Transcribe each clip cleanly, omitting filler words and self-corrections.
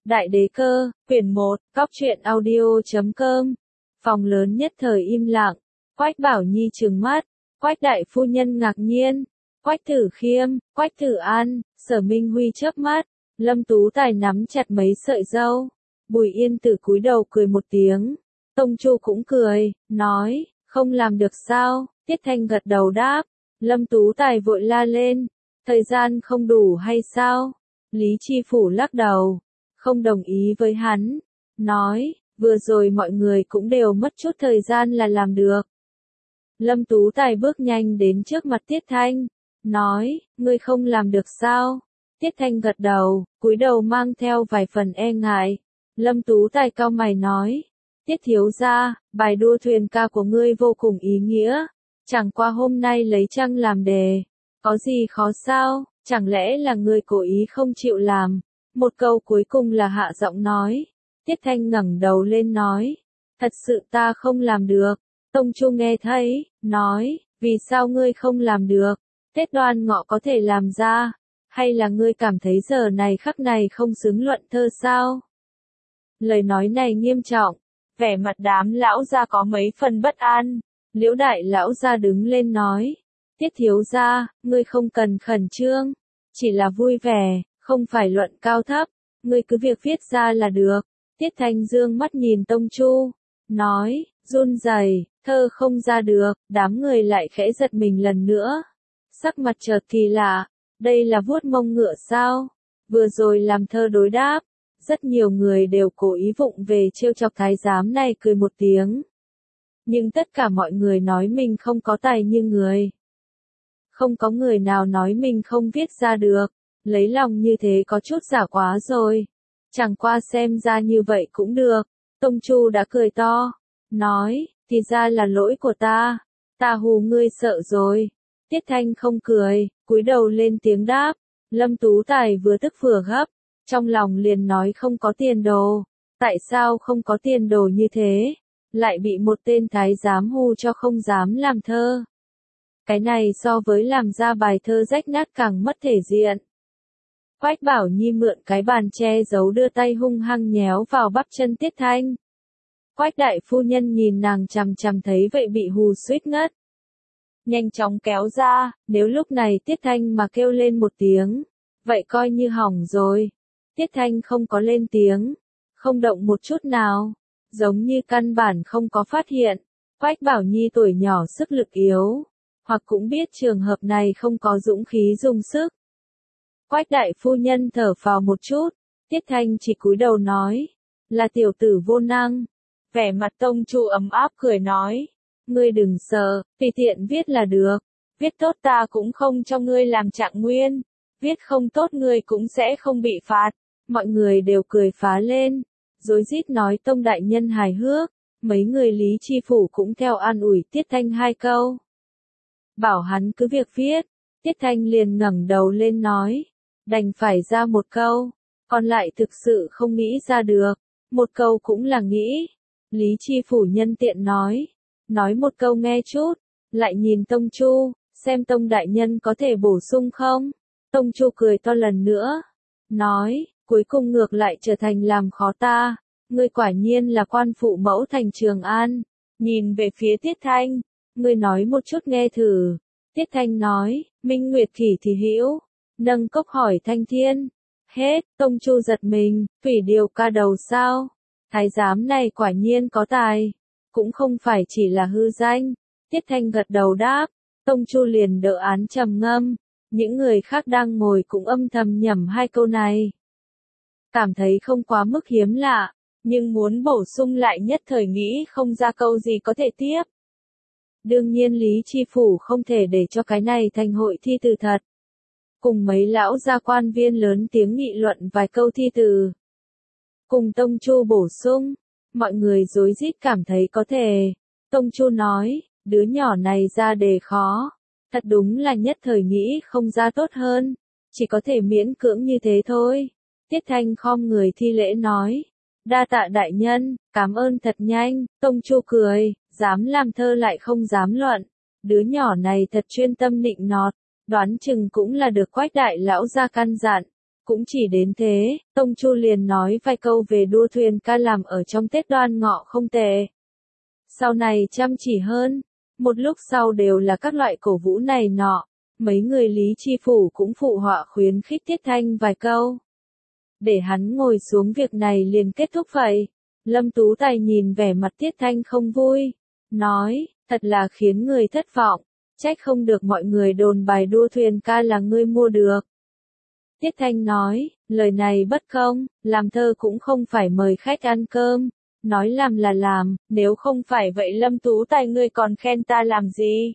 Đại đế cơ, quyển 1, Góc truyện audio.com. Phòng lớn nhất thời im lặng. Quách Bảo Nhi trừng mắt. Quách đại phu nhân ngạc nhiên. Quách Tử Khiêm, Quách Tử An, Sở Minh Huy chớp mắt. Lâm Tú Tài nắm chặt mấy sợi râu. Bùi Yên Tử cúi đầu cười một tiếng. Tông Chu cũng cười, nói, không làm được sao? Tiết Thanh gật đầu đáp. Lâm Tú Tài vội la lên. Thời gian không đủ hay sao? Lý Chi Phủ lắc đầu. Không đồng ý với hắn. Nói, vừa rồi mọi người cũng đều mất chút thời gian là làm được. Lâm Tú Tài bước nhanh đến trước mặt Tiết Thanh. Nói, ngươi không làm được sao? Tiết Thanh gật đầu, cúi đầu mang theo vài phần e ngại. Lâm Tú Tài cau mày nói. Tiết thiếu gia, bài đua thuyền ca của ngươi vô cùng ý nghĩa. Chẳng qua hôm nay lấy trăng làm đề. Có gì khó sao? Chẳng lẽ là ngươi cố ý không chịu làm? Một câu cuối cùng là hạ giọng nói. Tiết Thanh ngẩng đầu lên nói. Thật sự ta không làm được. Tông Chu nghe thấy, nói, vì sao ngươi không làm được? Tết Đoan Ngọ có thể làm ra. Hay là ngươi cảm thấy giờ này khắc này không xứng luận thơ sao? Lời nói này nghiêm trọng. Vẻ mặt đám lão gia có mấy phần bất an. Liễu đại lão gia đứng lên nói. Tiết thiếu gia, ngươi không cần khẩn trương. Chỉ là vui vẻ. Không phải luận cao thấp, ngươi cứ việc viết ra là được. Tiết Thanh dương mắt nhìn Tông Chu, nói, run rẩy, thơ không ra được, đám người lại khẽ giật mình lần nữa. Sắc mặt chợt kỳ lạ, đây là vuốt mông ngựa sao? Vừa rồi làm thơ đối đáp, rất nhiều người đều cố ý vụng về trêu chọc thái giám này cười một tiếng. Nhưng tất cả mọi người nói mình không có tài như người. Không có người nào nói mình không viết ra được. Lấy lòng như thế có chút giả quá rồi. Chẳng qua xem ra như vậy cũng được. Tông Chu đã cười to. Nói, thì ra là lỗi của ta. Ta hù ngươi sợ rồi. Tiết Thanh không cười, cúi đầu lên tiếng đáp. Lâm Tú Tài vừa tức vừa gấp. Trong lòng liền nói không có tiền đồ. Tại sao không có tiền đồ như thế? Lại bị một tên thái giám hù cho không dám làm thơ. Cái này so với làm ra bài thơ rách nát càng mất thể diện. Quách Bảo Nhi mượn cái bàn che giấu đưa tay hung hăng nhéo vào bắp chân Tiết Thanh. Quách đại phu nhân nhìn nàng chằm chằm thấy vậy bị hù suýt ngất. Nhanh chóng kéo ra, nếu lúc này Tiết Thanh mà kêu lên một tiếng, vậy coi như hỏng rồi. Tiết Thanh không có lên tiếng, không động một chút nào, giống như căn bản không có phát hiện. Quách Bảo Nhi tuổi nhỏ sức lực yếu, hoặc cũng biết trường hợp này không có dũng khí dùng sức. Quách đại phu nhân thở phào một chút, Tiết Thanh chỉ cúi đầu nói, là tiểu tử vô năng. Vẻ mặt Tông Chu ấm áp cười nói, ngươi đừng sợ, tùy tiện viết là được, viết tốt ta cũng không cho ngươi làm trạng nguyên, viết không tốt ngươi cũng sẽ không bị phạt. Mọi người đều cười phá lên, rối rít nói Tông đại nhân hài hước, mấy người Lý Chi Phủ cũng theo an ủi Tiết Thanh hai câu. Bảo hắn cứ việc viết, Tiết Thanh liền ngẩng đầu lên nói. Đành phải ra một câu, còn lại thực sự không nghĩ ra được, một câu cũng là nghĩ. Lý Chi Phủ nhân tiện nói một câu nghe chút, lại nhìn Tông Chu, xem Tông đại nhân có thể bổ sung không. Tông Chu cười to lần nữa, nói, cuối cùng ngược lại trở thành làm khó ta, ngươi quả nhiên là quan phụ mẫu thành Trường An. Nhìn về phía Tiết Thanh, ngươi nói một chút nghe thử. Tiết Thanh nói, Minh Nguyệt Kỷ thì hữu. Nâng cốc hỏi Thanh Thiên. Hết, Tông Chu giật mình, Thủy Điều ca đầu sao? Thái giám này quả nhiên có tài. Cũng không phải chỉ là hư danh. Tiết Thanh gật đầu đáp. Tông Chu liền đỡ án trầm ngâm. Những người khác đang ngồi cũng âm thầm nhẩm hai câu này. Cảm thấy không quá mức hiếm lạ. Nhưng muốn bổ sung lại nhất thời nghĩ không ra câu gì có thể tiếp. Đương nhiên Lý Chi Phủ không thể để cho cái này thành hội thi từ thật. Cùng mấy lão gia quan viên lớn tiếng nghị luận vài câu thi từ. Cùng Tông Chu bổ sung, mọi người rối rít cảm thấy có thể. Tông Chu nói, đứa nhỏ này ra đề khó, thật đúng là nhất thời nghĩ không ra tốt hơn, chỉ có thể miễn cưỡng như thế thôi. Tiết Thanh khom người thi lễ nói, đa tạ đại nhân, cảm ơn thật nhanh. Tông Chu cười, dám làm thơ lại không dám luận, đứa nhỏ này thật chuyên tâm nịnh nọt. Đoán chừng cũng là được Quách đại lão gia căn dặn, Cũng chỉ đến thế, Tông Chu liền nói vài câu về đua thuyền ca làm ở trong Tết Đoan Ngọ không tệ. Sau này chăm chỉ hơn, một lúc sau đều là các loại cổ vũ này nọ, mấy người Lý Chi Phủ cũng phụ họa khuyến khích Tiết Thanh vài câu. Để hắn ngồi xuống việc này liền kết thúc vậy. Lâm Tú Tài nhìn vẻ mặt Tiết Thanh không vui, nói, thật là khiến người thất vọng, trách không được mọi người đồn bài đua thuyền ca là ngươi mua được. Tiết Thanh nói, lời này bất công, làm thơ cũng không phải mời khách ăn cơm, nói làm là làm, nếu không phải vậy Lâm Tú Tài ngươi còn khen ta làm gì?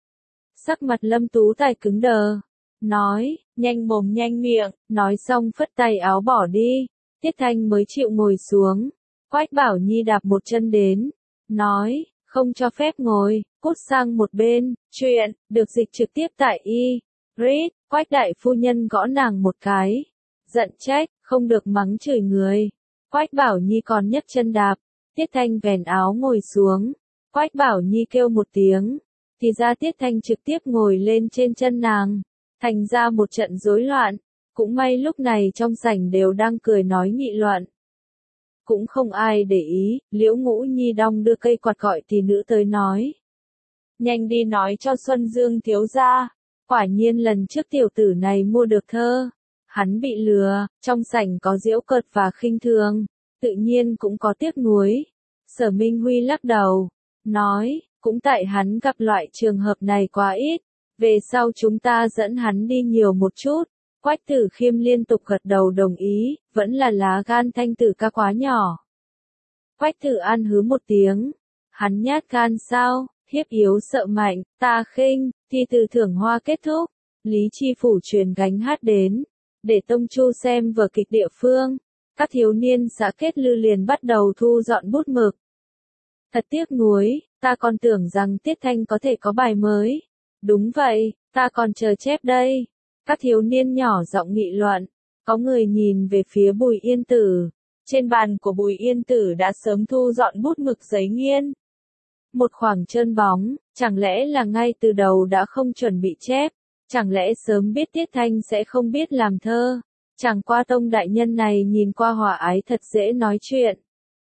Sắc mặt Lâm Tú Tài cứng đờ, nói, nhanh mồm nhanh miệng, nói xong phất tay áo bỏ đi, Tiết Thanh mới chịu ngồi xuống, Quách Bảo Nhi đạp một chân đến, nói, không cho phép ngồi, cút sang một bên, chuyện, được dịch trực tiếp tại Read, Quách đại phu nhân gõ nàng một cái, giận trách, không được mắng chửi người. Quách Bảo Nhi còn nhấc chân đạp, Tiết Thanh vèn áo ngồi xuống, Quách Bảo Nhi kêu một tiếng, thì ra Tiết Thanh trực tiếp ngồi lên trên chân nàng, thành ra một trận rối loạn, cũng may lúc này trong sảnh đều đang cười nói nghị luận. Cũng không ai để ý, Liễu Ngũ Nhi đong đưa cây quạt gọi tỷ nữ tới nói. Nhanh đi nói cho Xuân Dương thiếu gia, quả nhiên lần trước tiểu tử này mua được thơ. Hắn bị lừa, trong sảnh có giễu cợt và khinh thường, tự nhiên cũng có tiếc nuối. Sở Minh Huy lắc đầu, nói, cũng tại hắn gặp loại trường hợp này quá ít, về sau chúng ta dẫn hắn đi nhiều một chút. Quách Tử Khiêm liên tục gật đầu đồng ý, vẫn là lá gan Thanh Tử ca quá nhỏ. Quách Tử An hứ một tiếng, hắn nhát gan sao, hiếp yếu sợ mạnh, ta khinh, thi từ thưởng hoa kết thúc, Lý Chi Phủ truyền gánh hát đến, để Tông Chu xem vở kịch địa phương, các thiếu niên xã Kết Lư liền bắt đầu thu dọn bút mực. Thật tiếc nuối, ta còn tưởng rằng Tiết Thanh có thể có bài mới. Đúng vậy, ta còn chờ chép đây. Các thiếu niên nhỏ giọng nghị luận, có người nhìn về phía Bùi Yên Tử. Trên bàn của Bùi Yên Tử đã sớm thu dọn bút mực giấy nghiên. Một khoảng trơn bóng, chẳng lẽ là ngay từ đầu đã không chuẩn bị chép, chẳng lẽ sớm biết Tiết Thanh sẽ không biết làm thơ. Chẳng qua Tông đại nhân này nhìn qua hòa ái thật dễ nói chuyện.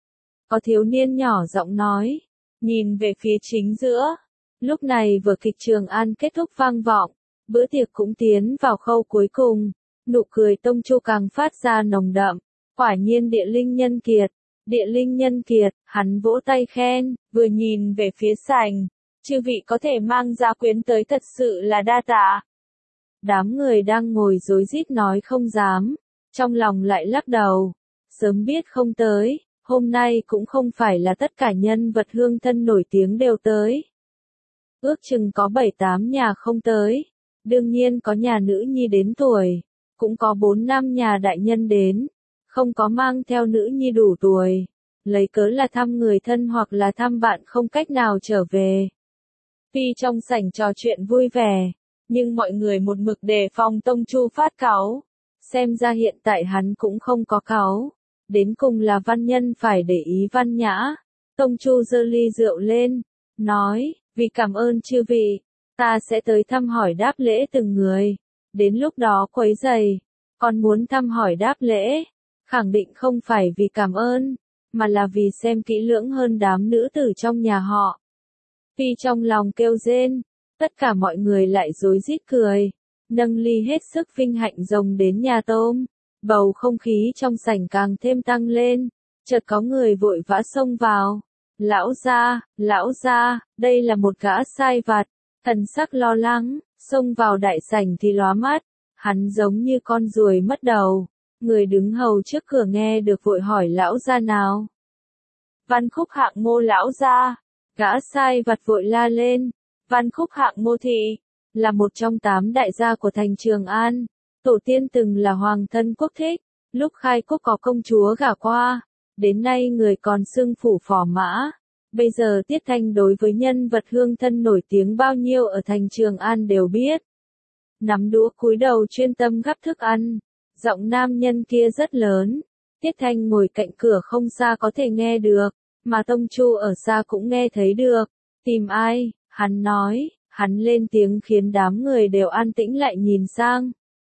Có thiếu niên nhỏ giọng nói, nhìn về phía chính giữa. Lúc này vở kịch Trường An kết thúc vang vọng, bữa tiệc cũng tiến vào khâu cuối cùng, nụ cười Tông Chu càng phát ra nồng đậm, quả nhiên địa linh nhân kiệt, hắn vỗ tay khen, vừa nhìn về phía sảnh, chư vị có thể mang gia quyến tới thật sự là đa tạ. Đám người đang ngồi rối rít nói không dám, trong lòng lại lắc đầu, sớm biết không tới, hôm nay cũng không phải là tất cả nhân vật hương thân nổi tiếng đều tới. Ước chừng có 7-8 nhà không tới, đương nhiên có nhà nữ nhi đến tuổi, cũng có 4-5 nhà đại nhân đến, không có mang theo nữ nhi đủ tuổi, lấy cớ là thăm người thân hoặc là thăm bạn không cách nào trở về. Tuy trong sảnh trò chuyện vui vẻ, nhưng mọi người một mực đề phòng Tông Chu phát cáu, xem ra hiện tại hắn cũng không có cáu, đến cùng là văn nhân phải để ý văn nhã. Tông Chu giơ ly rượu lên, nói, vì cảm ơn chư vị, ta sẽ tới thăm hỏi đáp lễ từng người, đến lúc đó quấy rầy, còn muốn thăm hỏi đáp lễ, khẳng định không phải vì cảm ơn, mà là vì xem kỹ lưỡng hơn đám nữ tử trong nhà họ. Tuy trong lòng kêu rên, tất cả mọi người lại rối rít cười, nâng ly hết sức vinh hạnh rồng đến nhà tôm, bầu không khí trong sảnh càng thêm tăng lên, chợt có người vội vã xông vào. Lão gia, đây là một gã sai vặt, thần sắc lo lắng, xông vào đại sảnh thì lóa mắt, hắn giống như con ruồi mất đầu, người đứng hầu trước cửa nghe được vội hỏi lão gia nào. Văn Khúc Hạng Mô lão gia, gã sai vặt vội la lên, Văn Khúc Hạng Mô thị, là một trong 8 đại gia của thành Trường An, tổ tiên từng là hoàng thân quốc thích, lúc khai quốc có công chúa gả qua. Đến nay người còn xưng phủ phò mã. Bây giờ Tiết Thanh đối với nhân vật hương thân nổi tiếng bao nhiêu ở thành Trường An đều biết. Nắm đũa cúi đầu chuyên tâm gắp thức ăn. Giọng nam nhân kia rất lớn. Tiết Thanh ngồi cạnh cửa không xa có thể nghe được. Mà Tông Chu ở xa cũng nghe thấy được. Tìm ai? Hắn nói. Hắn lên tiếng khiến đám người đều an tĩnh lại nhìn sang.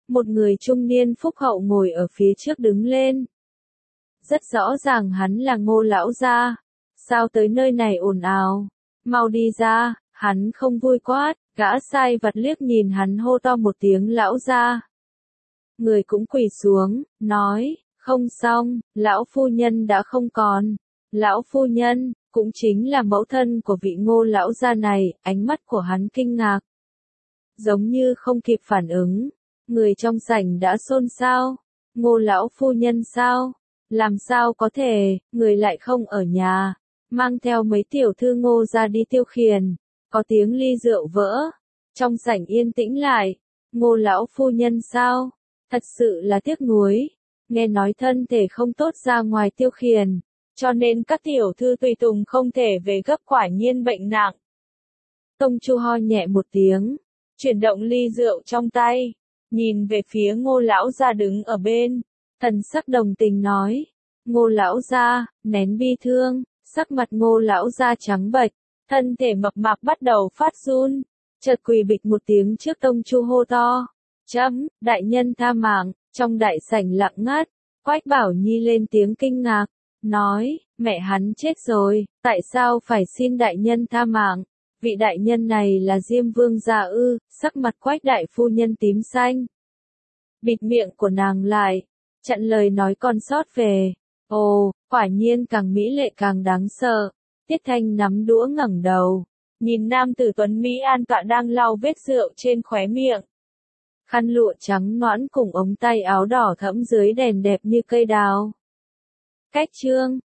Một người trung niên phúc hậu ngồi ở phía trước đứng lên. Rất rõ ràng hắn là Ngô lão gia. Sao tới nơi này ồn ào? Mau đi ra, hắn không vui quát, gã sai vặt liếc nhìn hắn hô to một tiếng lão gia. Người cũng quỳ xuống, nói, không xong, lão phu nhân đã không còn. Lão phu nhân, cũng chính là mẫu thân của vị Ngô lão gia này, ánh mắt của hắn kinh ngạc. Giống như không kịp phản ứng, người trong sảnh đã xôn xao. Ngô lão phu nhân sao? Làm sao có thể, người lại không ở nhà, mang theo mấy tiểu thư Ngô ra đi tiêu khiển. Có tiếng ly rượu vỡ, trong sảnh yên tĩnh lại. Ngô lão phu nhân sao? Thật sự là tiếc nuối, nghe nói thân thể không tốt ra ngoài tiêu khiển, cho nên các tiểu thư tùy tùng không thể về gấp, quả nhiên bệnh nặng. Tông Chu ho nhẹ một tiếng, chuyển động ly rượu trong tay, nhìn về phía Ngô lão gia đứng ở bên, thần sắc đồng tình nói, Ngô lão gia, nén bi thương, sắc mặt Ngô lão gia trắng bệch, thân thể mập mạp bắt đầu phát run, chợt quỳ bịch một tiếng trước Tông Chu hô to, chấm, đại nhân tha mạng. Trong đại sảnh lặng ngắt, Quách Bảo Nhi lên tiếng kinh ngạc, nói, mẹ hắn chết rồi, tại sao phải xin đại nhân tha mạng? Vị đại nhân này là Diêm Vương gia ư? Sắc mặt Quách đại phu nhân tím xanh. Bịt miệng của nàng lại, chặn lời nói con sót về. Ồ, quả nhiên càng mỹ lệ càng đáng sợ. Tiết Thanh nắm đũa ngẩng đầu, nhìn nam tử tuấn mỹ an tọa đang lau vết rượu trên khóe miệng. Khăn lụa trắng nõn cùng ống tay áo đỏ thẫm dưới đèn đẹp như cây đào. Cách chương